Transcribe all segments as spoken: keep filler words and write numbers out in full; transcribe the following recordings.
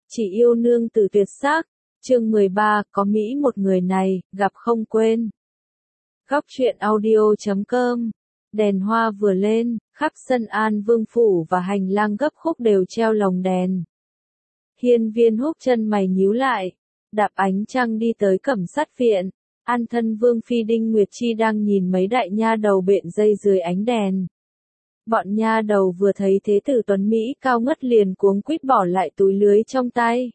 Chỉ yêu nương tử tuyệt sắc. Chương mười ba, có Mỹ một người này, gặp không quên. Góc truyện audio chấm com. Đèn hoa vừa lên, khắp sân An Vương phủ và hành lang gấp khúc đều treo lồng đèn. Hiên Viên Húc chân mày nhíu lại, đạp ánh trăng đi tới Cẩm Sát viện. An thân Vương phi Đinh Nguyệt Chi đang nhìn mấy đại nha đầu bện dây dưới ánh đèn. Bọn nha đầu vừa thấy thế tử tuấn Mỹ cao ngất liền cuống quýt bỏ lại túi lưới trong tay.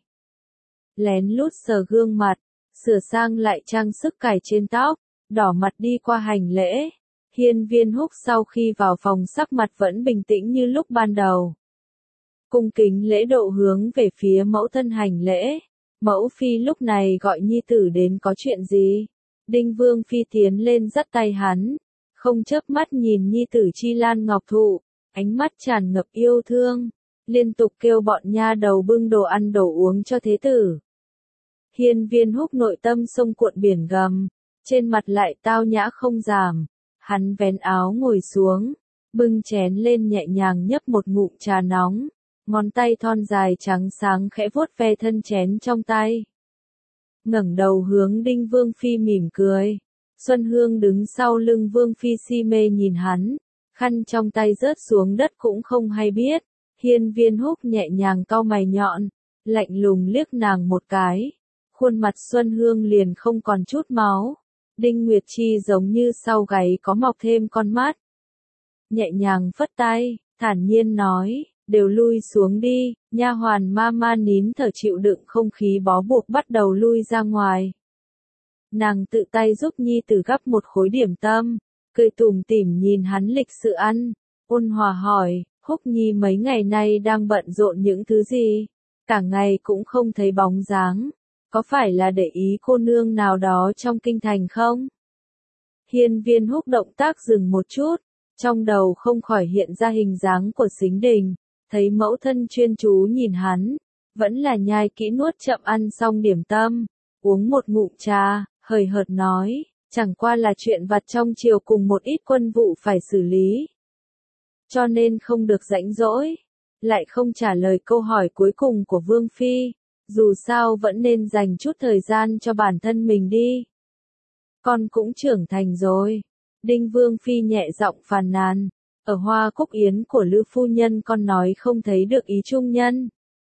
Lén lút sờ gương mặt, sửa sang lại trang sức cài trên tóc, đỏ mặt đi qua hành lễ. Hiên Viên Húc sau khi vào phòng sắc mặt vẫn bình tĩnh như lúc ban đầu. Cung kính lễ độ hướng về phía mẫu thân hành lễ. Mẫu phi lúc này gọi nhi tử đến có chuyện gì? Đinh Vương phi tiến lên dắt tay hắn, không chớp mắt nhìn nhi tử Chi Lan Ngọc Thụ, ánh mắt tràn ngập yêu thương, liên tục kêu bọn nha đầu bưng đồ ăn đồ uống cho thế tử. Hiên Viên Húc nội tâm sông cuộn biển gầm, trên mặt lại tao nhã không giảm, hắn vén áo ngồi xuống, bưng chén lên nhẹ nhàng nhấp một ngụm trà nóng, ngón tay thon dài trắng sáng khẽ vuốt ve thân chén trong tay. Ngẩng đầu hướng Đinh Vương phi mỉm cười. Xuân Hương đứng sau lưng Vương phi si mê nhìn hắn, khăn trong tay rớt xuống đất cũng không hay biết. Hiên Viên Húc nhẹ nhàng cau mày nhọn, lạnh lùng liếc nàng một cái, khuôn mặt Xuân Hương liền không còn chút máu. Đinh Nguyệt Chi giống như sau gáy có mọc thêm con mắt. Nhẹ nhàng phất tay, thản nhiên nói, đều lui xuống đi. Nha hoàn ma ma nín thở chịu đựng không khí bó buộc bắt đầu lui ra ngoài. Nàng tự tay giúp nhi tử gắp một khối điểm tâm, cười tủm tỉm nhìn hắn lịch sự ăn, ôn hòa hỏi, Húc nhi mấy ngày nay đang bận rộn những thứ gì? Cả ngày cũng không thấy bóng dáng, có phải là để ý cô nương nào đó trong kinh thành không? Hiên Viên Húc động tác dừng một chút, trong đầu không khỏi hiện ra hình dáng của Sính Đình, thấy mẫu thân chuyên chú nhìn hắn, vẫn là nhai kỹ nuốt chậm ăn xong điểm tâm, uống một ngụm trà, hời hợt nói, chẳng qua là chuyện vặt trong triều cùng một ít quân vụ phải xử lý. Cho nên không được rảnh rỗi, lại không trả lời câu hỏi cuối cùng của Vương phi, dù sao vẫn nên dành chút thời gian cho bản thân mình đi. Con cũng trưởng thành rồi. Đinh Vương phi nhẹ giọng phàn nàn, ở Hoa Cúc Yến của Lư phu nhân con nói không thấy được ý trung nhân.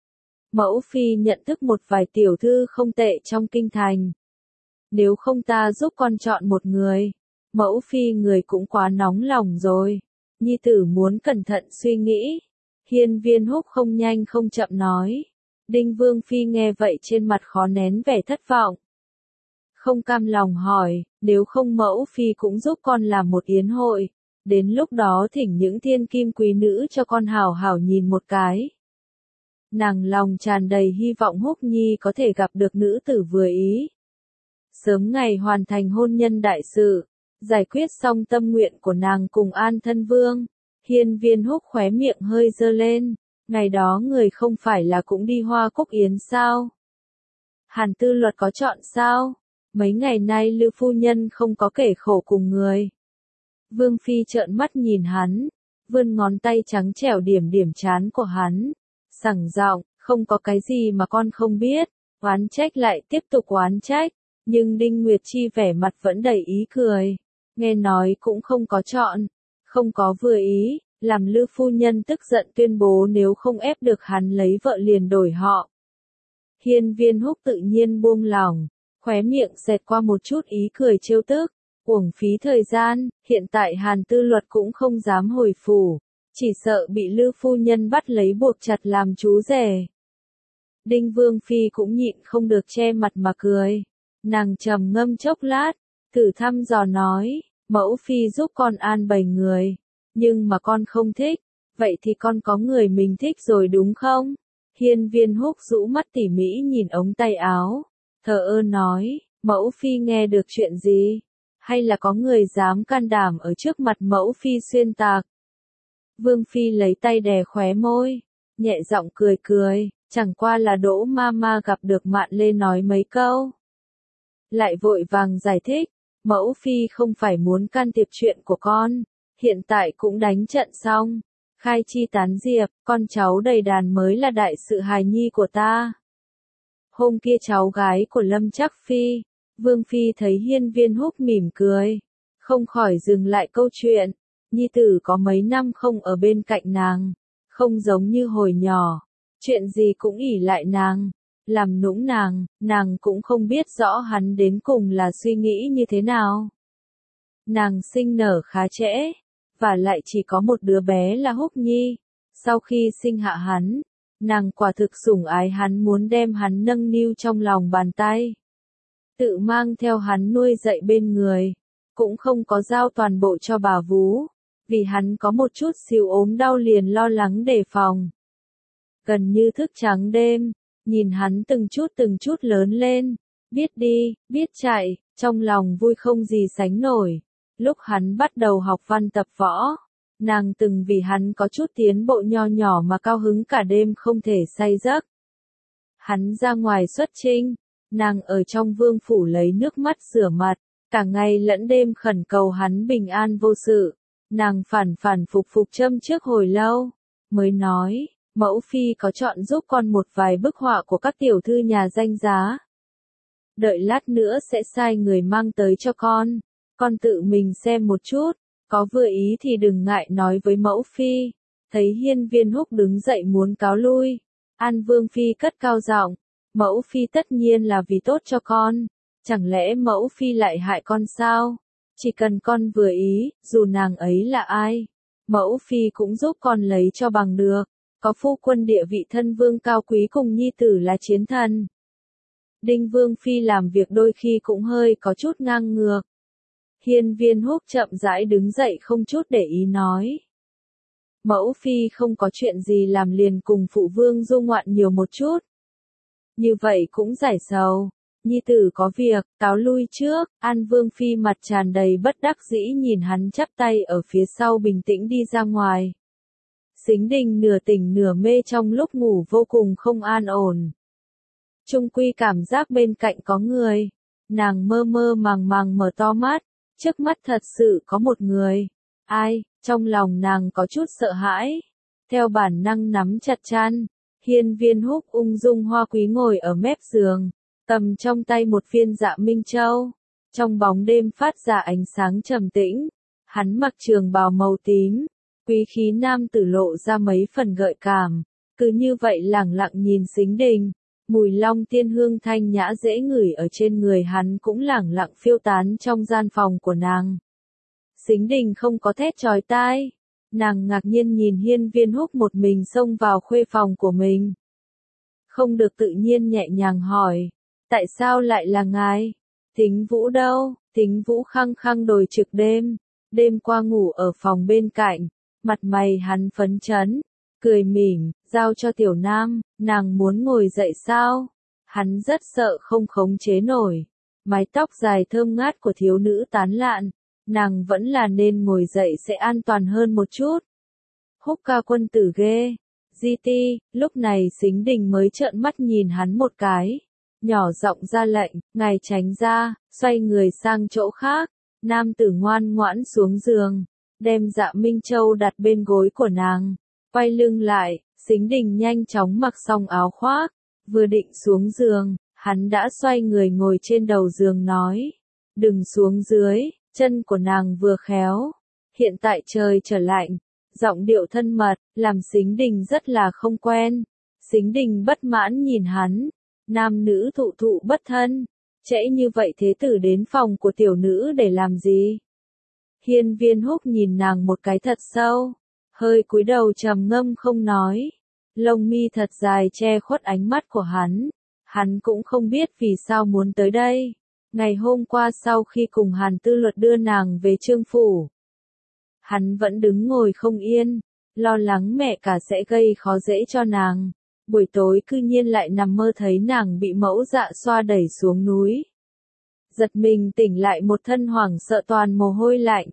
Mẫu phi nhận thức một vài tiểu thư không tệ trong kinh thành. Nếu không ta giúp con chọn một người. Mẫu phi người cũng quá nóng lòng rồi. Nhi tử muốn cẩn thận suy nghĩ. Hiên Viên Húc không nhanh không chậm nói. Đinh Vương phi nghe vậy trên mặt khó nén vẻ thất vọng. Không cam lòng hỏi, nếu không mẫu phi cũng giúp con làm một yến hội. Đến lúc đó thỉnh những thiên kim quý nữ cho con hảo hảo nhìn một cái. Nàng lòng tràn đầy hy vọng Húc nhi có thể gặp được nữ tử vừa ý. Sớm ngày hoàn thành hôn nhân đại sự, giải quyết xong tâm nguyện của nàng cùng An thân vương. Hiên Viên Húc khóe miệng hơi giơ lên, ngày đó người không phải là cũng đi Hoa Cúc Yến sao? Hàn Tư Luật có chọn sao? Mấy ngày nay Lư phu nhân không có kể khổ cùng người. Vương phi trợn mắt nhìn hắn, vươn ngón tay trắng trẻo điểm điểm trán của hắn, sẳng giọng, không có cái gì mà con không biết. Oán trách lại tiếp tục oán trách, nhưng Đinh Nguyệt Chi vẻ mặt vẫn đầy ý cười, nghe nói cũng không có chọn, không có vừa ý, làm Lư phu nhân tức giận tuyên bố nếu không ép được hắn lấy vợ liền đổi họ. Hiên Viên Húc tự nhiên buông lỏng, khóe miệng xẹt qua một chút ý cười trêu tức. Uổng phí thời gian, hiện tại Hàn Tư Luật cũng không dám hồi phủ, chỉ sợ bị Lư phu nhân bắt lấy buộc chặt làm chú rể. Đinh Vương phi cũng nhịn không được che mặt mà cười, nàng trầm ngâm chốc lát, thử thăm dò nói, mẫu phi giúp con an bày người, nhưng mà con không thích, vậy thì con có người mình thích rồi đúng không? Hiên Viên Húc rũ mắt tỉ mỉ nhìn ống tay áo, thờ ơ nói, mẫu phi nghe được chuyện gì? Hay là có người dám can đảm ở trước mặt mẫu phi xuyên tạc? Vương phi lấy tay đè khóe môi, nhẹ giọng cười cười, chẳng qua là Đỗ ma ma gặp được Mạn Lê nói mấy câu. Lại vội vàng giải thích, mẫu phi không phải muốn can thiệp chuyện của con, hiện tại cũng đánh trận xong, khai chi tán diệp, con cháu đầy đàn mới là đại sự hài nhi của ta. Hôm kia cháu gái của Lâm Trác Phi, Vương Phi thấy Hiên Viên Húc mỉm cười, không khỏi dừng lại câu chuyện, nhi tử có mấy năm không ở bên cạnh nàng, không giống như hồi nhỏ, chuyện gì cũng ỷ lại nàng, làm nũng nàng, nàng cũng không biết rõ hắn đến cùng là suy nghĩ như thế nào. Nàng sinh nở khá trễ, và lại chỉ có một đứa bé là Húc Nhi, sau khi sinh hạ hắn, nàng quả thực sủng ái hắn muốn đem hắn nâng niu trong lòng bàn tay. Tự mang theo hắn nuôi dạy bên người, cũng không có giao toàn bộ cho bà vú, vì hắn có một chút xíu ốm đau liền lo lắng đề phòng. Gần như thức trắng đêm, nhìn hắn từng chút từng chút lớn lên, biết đi, biết chạy, trong lòng vui không gì sánh nổi. Lúc hắn bắt đầu học văn tập võ, nàng từng vì hắn có chút tiến bộ nho nhỏ mà cao hứng cả đêm không thể say giấc. Hắn ra ngoài xuất chinh, nàng ở trong vương phủ lấy nước mắt rửa mặt, cả ngày lẫn đêm khẩn cầu hắn bình an vô sự. Nàng phản phản phục phục châm trước hồi lâu, mới nói, mẫu phi có chọn giúp con một vài bức họa của các tiểu thư nhà danh giá. Đợi lát nữa sẽ sai người mang tới cho con, con tự mình xem một chút, có vừa ý thì đừng ngại nói với mẫu phi. Thấy Hiên Viên Húc đứng dậy muốn cáo lui, An Vương Phi cất cao giọng, mẫu phi tất nhiên là vì tốt cho con, chẳng lẽ mẫu phi lại hại con sao? Chỉ cần con vừa ý, dù nàng ấy là ai, mẫu phi cũng giúp con lấy cho bằng được, có phu quân địa vị thân vương cao quý cùng nhi tử là chiến thần. Đinh Vương Phi làm việc đôi khi cũng hơi có chút ngang ngược. Hiên Viên Húc chậm rãi đứng dậy không chút để ý nói. Mẫu Phi không có chuyện gì làm liền cùng phụ vương du ngoạn nhiều một chút. Như vậy cũng giải sầu. Nhi tử có việc, cáo lui trước. An Vương Phi mặt tràn đầy bất đắc dĩ nhìn hắn chắp tay ở phía sau bình tĩnh đi ra ngoài. Sính Đình nửa tỉnh nửa mê trong lúc ngủ vô cùng không an ổn. Trung quy cảm giác bên cạnh có người. Nàng mơ mơ màng màng mở to mắt. Trước mắt thật sự có một người. Ai? Trong lòng nàng có chút sợ hãi. Theo bản năng nắm chặt chăn. Hiên Viên Húc ung dung hoa quý ngồi ở mép giường. Cầm trong tay một viên Dạ Minh Châu. Trong bóng đêm phát ra ánh sáng trầm tĩnh. Hắn mặc trường bào màu tím. Quý khí nam tử lộ ra mấy phần gợi cảm. Cứ như vậy lẳng lặng nhìn Sính Đình. Mùi long tiên hương thanh nhã dễ ngửi ở trên người hắn cũng lẳng lặng phiêu tán trong gian phòng của nàng. Sính Đình không có thét chói tai. Nàng ngạc nhiên nhìn Hiên Viên Húc một mình xông vào khuê phòng của mình. Không được tự nhiên nhẹ nhàng hỏi. Tại sao lại là ngài? Thính Vũ đâu? Thính Vũ khăng khăng đồi trực đêm. Đêm qua ngủ ở phòng bên cạnh. Mặt mày hắn phấn chấn. Cười mỉm, giao cho Tiểu Nam, nàng muốn ngồi dậy sao? Hắn rất sợ không khống chế nổi. Mái tóc dài thơm ngát của thiếu nữ tán lạn. Nàng vẫn là nên ngồi dậy sẽ an toàn hơn một chút. Húc ca quân tử ghê. Di ti, lúc này Sính Đình mới trợn mắt nhìn hắn một cái. Nhỏ giọng ra lệnh, ngài tránh ra, xoay người sang chỗ khác. Nam tử ngoan ngoãn xuống giường, đem Dạ Minh Châu đặt bên gối của nàng. Quay lưng lại, Sính Đình nhanh chóng mặc xong áo khoác. Vừa định xuống giường, hắn đã xoay người ngồi trên đầu giường nói. Đừng xuống dưới, chân của nàng vừa khéo. Hiện tại trời trở lạnh. Giọng điệu thân mật, làm Sính Đình rất là không quen. Sính Đình bất mãn nhìn hắn. Nam nữ thụ thụ bất thân. Trễ như vậy thế tử đến phòng của tiểu nữ để làm gì? Hiên Viên Húc nhìn nàng một cái thật sâu. Hơi cúi đầu trầm ngâm không nói. Lông mi thật dài che khuất ánh mắt của hắn. Hắn cũng không biết vì sao muốn tới đây. Ngày hôm qua sau khi cùng Hàn Tư Luật đưa nàng về Trương phủ, hắn vẫn đứng ngồi không yên, lo lắng mẹ cả sẽ gây khó dễ cho nàng. Buổi tối cư nhiên lại nằm mơ thấy nàng bị mẫu Dạ Xoa đẩy xuống núi. Giật mình tỉnh lại một thân hoảng sợ toàn mồ hôi lạnh.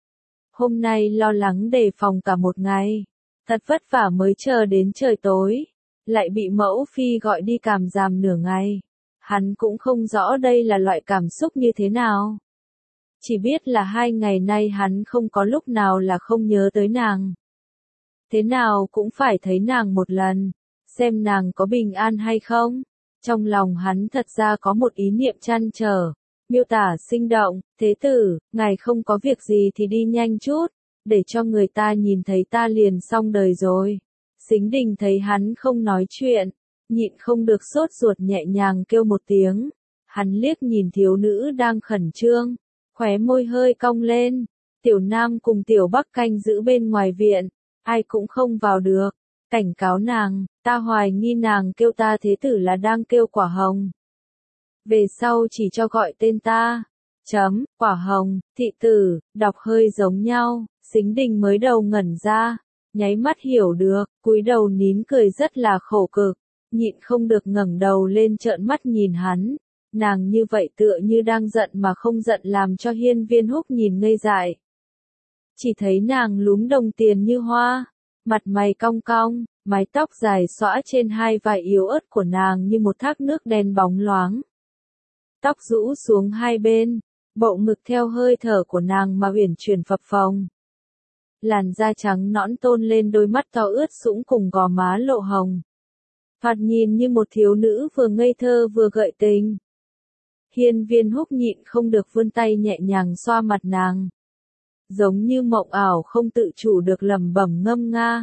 Hôm nay lo lắng đề phòng cả một ngày, thật vất vả mới chờ đến trời tối, lại bị mẫu phi gọi đi càm giàm nửa ngày. Hắn cũng không rõ đây là loại cảm xúc như thế nào. Chỉ biết là hai ngày nay hắn không có lúc nào là không nhớ tới nàng. Thế nào cũng phải thấy nàng một lần, xem nàng có bình an hay không. Trong lòng hắn thật ra có một ý niệm trăn trở, miêu tả sinh động, thế tử, ngài không có việc gì thì đi nhanh chút, để cho người ta nhìn thấy ta liền xong đời rồi. Sính Đình thấy hắn không nói chuyện, nhịn không được sốt ruột nhẹ nhàng kêu một tiếng. Hắn liếc nhìn thiếu nữ đang khẩn trương, khóe môi hơi cong lên. Tiểu Nam cùng Tiểu Bắc canh giữ bên ngoài viện, ai cũng không vào được. Cảnh cáo nàng, ta hoài nghi nàng kêu ta thế tử là đang kêu Quả Hồng. Về sau chỉ cho gọi tên ta. Chấm, Quả Hồng, thị tử, đọc hơi giống nhau. Sính Đình mới đầu ngẩn ra, nháy mắt hiểu được, cúi đầu nín cười rất là khổ cực, nhịn không được ngẩng đầu lên trợn mắt nhìn hắn. Nàng như vậy tựa như đang giận mà không giận làm cho Hiên Viên Húc nhìn ngây dại. Chỉ thấy nàng lúm đồng tiền như hoa, mặt mày cong cong, mái tóc dài xõa trên hai vai yếu ớt của nàng như một thác nước đen bóng loáng. Tóc rũ xuống hai bên, bộ ngực theo hơi thở của nàng mà uyển chuyển phập phồng. Làn da trắng nõn tôn lên đôi mắt to ướt sũng cùng gò má lộ hồng. Thoạt nhìn như một thiếu nữ vừa ngây thơ vừa gợi tình. Hiên Viên Húc nhịn không được vươn tay nhẹ nhàng xoa mặt nàng. Giống như mộng ảo không tự chủ được lẩm bẩm ngâm nga.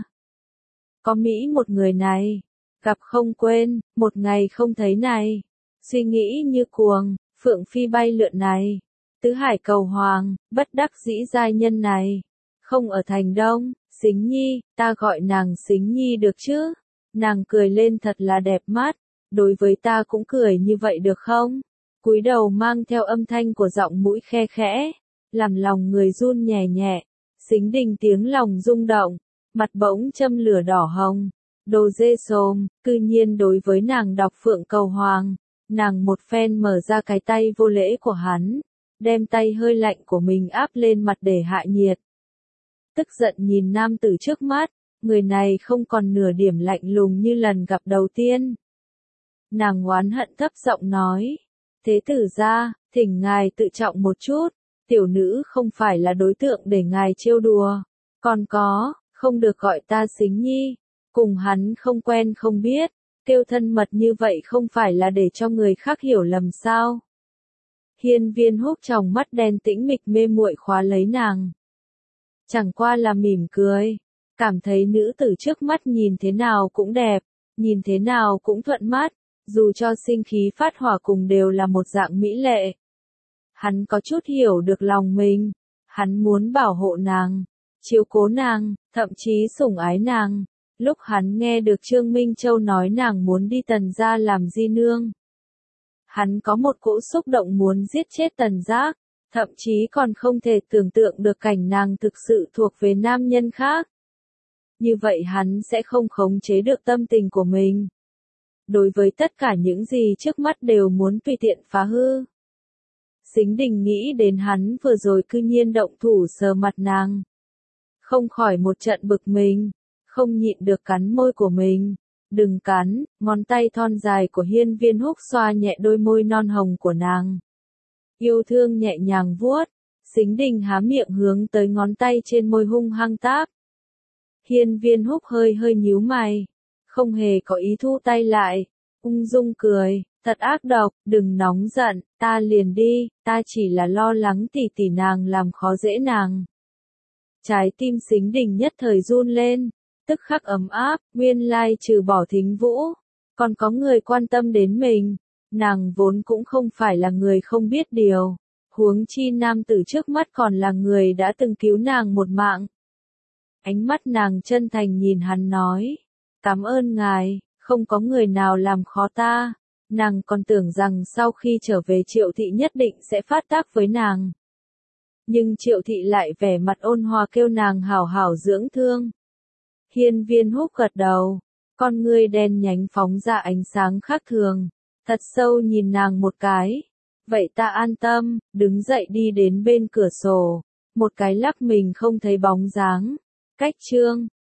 Có Mỹ một người này, gặp không quên, một ngày không thấy này. Suy nghĩ như cuồng, phượng phi bay lượn này. Tứ hải cầu hoàng, bất đắc dĩ giai nhân này. Không ở thành Đông, Sính Nhi, ta gọi nàng Sính Nhi được chứ? Nàng cười lên thật là đẹp mắt, đối với ta cũng cười như vậy được không? Cúi đầu mang theo âm thanh của giọng mũi khe khẽ, làm lòng người run nhẹ nhẹ. Sính Đình tiếng lòng rung động, mặt bỗng châm lửa đỏ hồng. Đồ dê xồm, cư nhiên đối với nàng đọc phượng cầu hoàng, nàng một phen mở ra cái tay vô lễ của hắn, đem tay hơi lạnh của mình áp lên mặt để hạ nhiệt. Tức giận nhìn nam tử trước mắt, người này không còn nửa điểm lạnh lùng như lần gặp đầu tiên. Nàng oán hận thấp giọng nói, thế tử gia, thỉnh ngài tự trọng một chút, tiểu nữ không phải là đối tượng để ngài trêu đùa, còn có, không được gọi ta Sính Nhi, cùng hắn không quen không biết, kêu thân mật như vậy không phải là để cho người khác hiểu lầm sao. Hiên Viên Húc trong mắt đen tĩnh mịch mê muội khóa lấy nàng. Chẳng qua là mỉm cười, cảm thấy nữ tử trước mắt nhìn thế nào cũng đẹp, nhìn thế nào cũng thuận mắt, dù cho sinh khí phát hỏa cùng đều là một dạng mỹ lệ. Hắn có chút hiểu được lòng mình, hắn muốn bảo hộ nàng, chiếu cố nàng, thậm chí sủng ái nàng. Lúc hắn nghe được Trương Minh Châu nói nàng muốn đi Tần gia làm di nương, hắn có một cỗ xúc động muốn giết chết Tần Giác, thậm chí còn không thể tưởng tượng được cảnh nàng thực sự thuộc về nam nhân khác. Như vậy hắn sẽ không khống chế được tâm tình của mình. Đối với tất cả những gì trước mắt đều muốn tùy tiện phá hư. Sính Đình nghĩ đến hắn vừa rồi cư nhiên động thủ sờ mặt nàng. Không khỏi một trận bực mình, không nhịn được cắn môi của mình. Đừng cắn, ngón tay thon dài của Hiên Viên Húc xoa nhẹ đôi môi non hồng của nàng. Yêu thương nhẹ nhàng vuốt, Sính Đình há miệng hướng tới ngón tay trên môi hung hăng táp. Hiên Viên Húc hơi hơi nhíu mày, không hề có ý thu tay lại, ung dung cười, thật ác độc, đừng nóng giận, ta liền đi, ta chỉ là lo lắng tỷ tỷ nàng làm khó dễ nàng. Trái tim Sính Đình nhất thời run lên, tức khắc ấm áp, nguyên lai trừ bỏ Thính Vũ, còn có người quan tâm đến mình. Nàng vốn cũng không phải là người không biết điều, huống chi nam tử trước mắt còn là người đã từng cứu nàng một mạng. Ánh mắt nàng chân thành nhìn hắn nói, cảm ơn ngài, không có người nào làm khó ta. Nàng còn tưởng rằng sau khi trở về Triệu Thị nhất định sẽ phát tác với nàng. Nhưng Triệu Thị lại vẻ mặt ôn hòa kêu nàng hảo hảo dưỡng thương. Hiên Viên Húc gật đầu, con ngươi đen nhánh phóng ra ánh sáng khác thường, thật sâu nhìn nàng một cái. Vậy ta an tâm, đứng dậy đi đến bên cửa sổ, một cái lắc mình không thấy bóng dáng. Cách chương